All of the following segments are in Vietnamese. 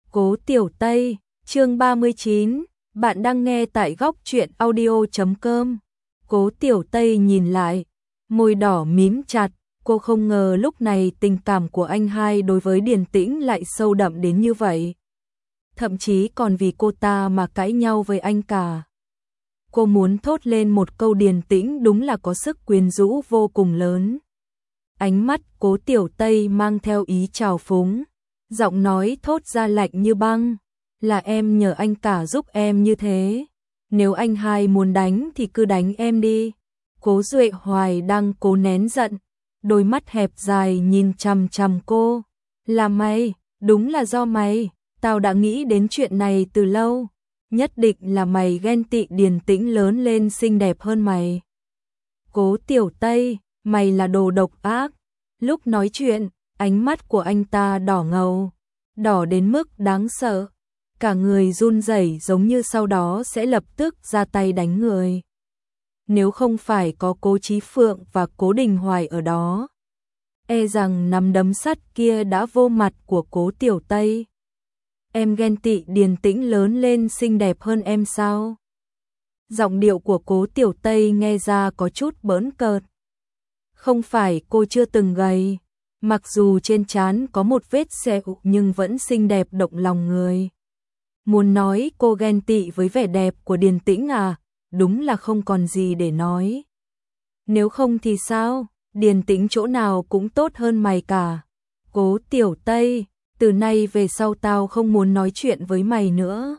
Cố Tiểu Tây, chương 39, bạn đang nghe tại góc truyện audio.com. Cố Tiểu Tây nhìn lại, môi đỏ mím chặt, cô không ngờ lúc này tình cảm của anh hai đối với Điền Tĩnh lại sâu đậm đến như vậy. Thậm chí còn vì cô ta mà cãi nhau với anh cả. Cô muốn thốt lên một câu Điền Tĩnh đúng là có sức quyến rũ vô cùng lớn. Ánh mắt Cố Tiểu Tây mang theo ý trào phúng, giọng nói thốt ra lạnh như băng, là em nhờ anh cả giúp em như thế. Nếu anh hai muốn đánh thì cứ đánh em đi. Cố Duệ Hoài đang cố nén giận, đôi mắt hẹp dài nhìn chằm chằm cô. Là mày, đúng là do mày, tao đã nghĩ đến chuyện này từ lâu. Nhất định là mày ghen tị Điền Tĩnh lớn lên xinh đẹp hơn mày. Cố Tiểu Tây, mày là đồ độc ác. Lúc nói chuyện, ánh mắt của anh ta đỏ ngầu, đỏ đến mức đáng sợ. Cả người run rẩy giống như sau đó sẽ lập tức ra tay đánh người. Nếu không phải có Cố Chí Phượng và Cố Đình Hoài ở đó, e rằng nắm đấm sắt kia đã vô mặt của Cố Tiểu Tây. Em ghen tị Điền Tĩnh lớn lên xinh đẹp hơn em sao? Giọng điệu của Cố Tiểu Tây nghe ra có chút bỡn cợt. Không phải cô chưa từng gầy, mặc dù trên trán có một vết sẹo nhưng vẫn xinh đẹp động lòng người. Muốn nói cô ghen tị với vẻ đẹp của Điền Tĩnh à, đúng là không còn gì để nói. Nếu không thì sao, Điền Tĩnh chỗ nào cũng tốt hơn mày cả. Cố Tiểu Tây, từ nay về sau tao không muốn nói chuyện với mày nữa.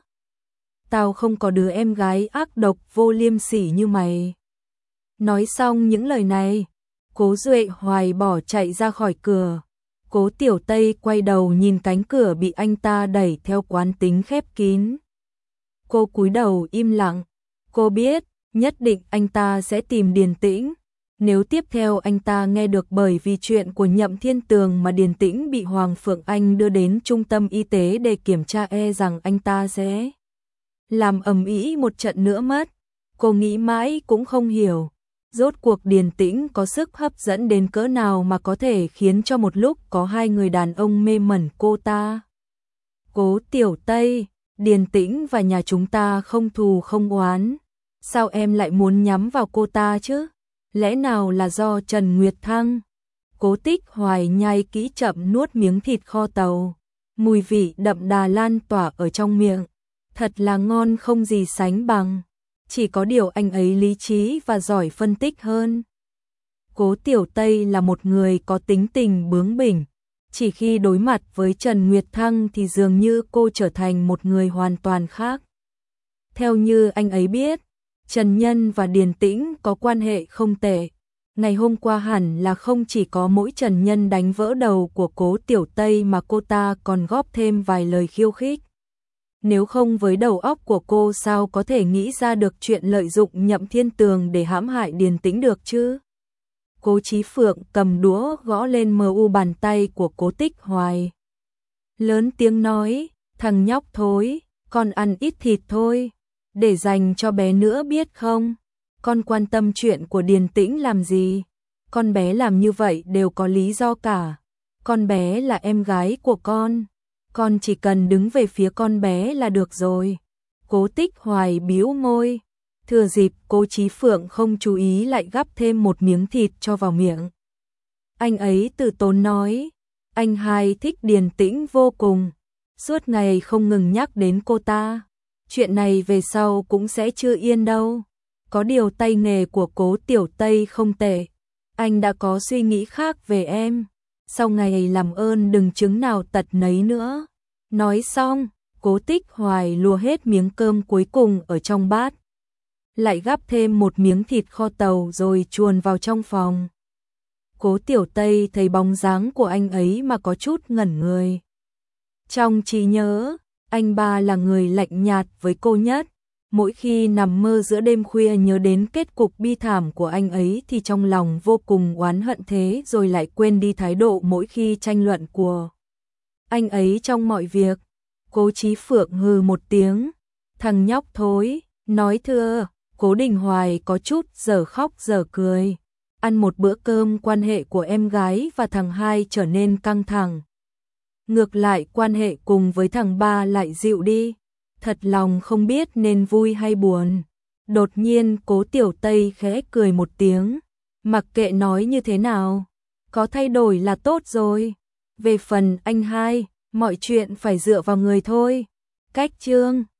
Tao không có đứa em gái ác độc vô liêm sỉ như mày. Nói xong những lời này, Cố Duệ Hoài bỏ chạy ra khỏi cửa. Cố Tiểu Tây quay đầu nhìn cánh cửa bị anh ta đẩy theo quán tính khép kín. Cô cúi đầu im lặng. Cô biết, nhất định anh ta sẽ tìm Điền Tĩnh. Nếu tiếp theo anh ta nghe được bởi vì chuyện của Nhậm Thiên Tường mà Điền Tĩnh bị Hoàng Phượng Anh đưa đến trung tâm y tế để kiểm tra, e rằng anh ta sẽ làm ầm ĩ một trận nữa mất. Cô nghĩ mãi cũng không hiểu, rốt cuộc Điền Tĩnh có sức hấp dẫn đến cỡ nào mà có thể khiến cho một lúc có hai người đàn ông mê mẩn cô ta. Cố Tiểu Tây, Điền Tĩnh và nhà chúng ta không thù không oán. Sao em lại muốn nhắm vào cô ta chứ? Lẽ nào là do Trần Nguyệt Thăng? Cố Tích Hoài nhai kỹ chậm nuốt miếng thịt kho tàu. Mùi vị đậm đà lan tỏa ở trong miệng. Thật là ngon không gì sánh bằng. Chỉ có điều anh ấy lý trí và giỏi phân tích hơn. Cố Tiểu Tây là một người có tính tình bướng bỉnh. Chỉ khi đối mặt với Trần Nguyệt Thăng thì dường như cô trở thành một người hoàn toàn khác. Theo như anh ấy biết, Trần Nhân và Điền Tĩnh có quan hệ không tệ. Ngày hôm qua hẳn là không chỉ có mỗi Trần Nhân đánh vỡ đầu của Cố Tiểu Tây mà cô ta còn góp thêm vài lời khiêu khích. Nếu không với đầu óc của cô sao có thể nghĩ ra được chuyện lợi dụng Nhậm Thiên Tường để hãm hại Điền Tĩnh được chứ? Cố Chí Phượng cầm đũa gõ lên mu bàn tay của Cố Tích Hoài. Lớn tiếng nói, thằng nhóc thối, con ăn ít thịt thôi, để dành cho bé nữa biết không? Con quan tâm chuyện của Điền Tĩnh làm gì? Con bé làm như vậy đều có lý do cả. Con bé là em gái của con chỉ cần đứng về phía con bé là được rồi. Cố Tích Hoài bĩu môi, thừa dịp Cố Chí Phượng không chú ý lại gắp thêm một miếng thịt cho vào miệng. Anh ấy từ tốn nói, anh hai thích Điền Tĩnh vô cùng, suốt ngày không ngừng nhắc đến cô ta. Chuyện này về sau cũng sẽ chưa yên đâu. Có điều tay nghề của Cố Tiểu Tây không tệ. Anh đã có suy nghĩ khác về em. Sau ngày làm ơn đừng chứng nào tật nấy nữa. Nói xong, Cố Tích Hoài lùa hết miếng cơm cuối cùng ở trong bát. Lại gắp thêm một miếng thịt kho tàu rồi chuồn vào trong phòng. Cố Tiểu Tây thấy bóng dáng của anh ấy mà có chút ngẩn người. Trong trí nhớ, anh ba là người lạnh nhạt với cô nhất. Mỗi khi nằm mơ giữa đêm khuya nhớ đến kết cục bi thảm của anh ấy thì trong lòng vô cùng oán hận, thế rồi lại quên đi thái độ mỗi khi tranh luận của anh ấy trong mọi việc. Cố Chí Phượng hừ một tiếng, thằng nhóc thối, nói thưa. Cố Đình Hoài có chút giờ khóc giờ cười. Ăn một bữa cơm quan hệ của em gái và thằng hai trở nên căng thẳng. ngược lại quan hệ cùng với thằng ba lại dịu đi, thật lòng không biết nên vui hay buồn. Đột nhiên Cố Tiểu Tây khẽ cười một tiếng, mặc kệ nói như thế nào, có thay đổi là tốt rồi. Về phần anh hai, mọi chuyện phải dựa vào người thôi. Cách chương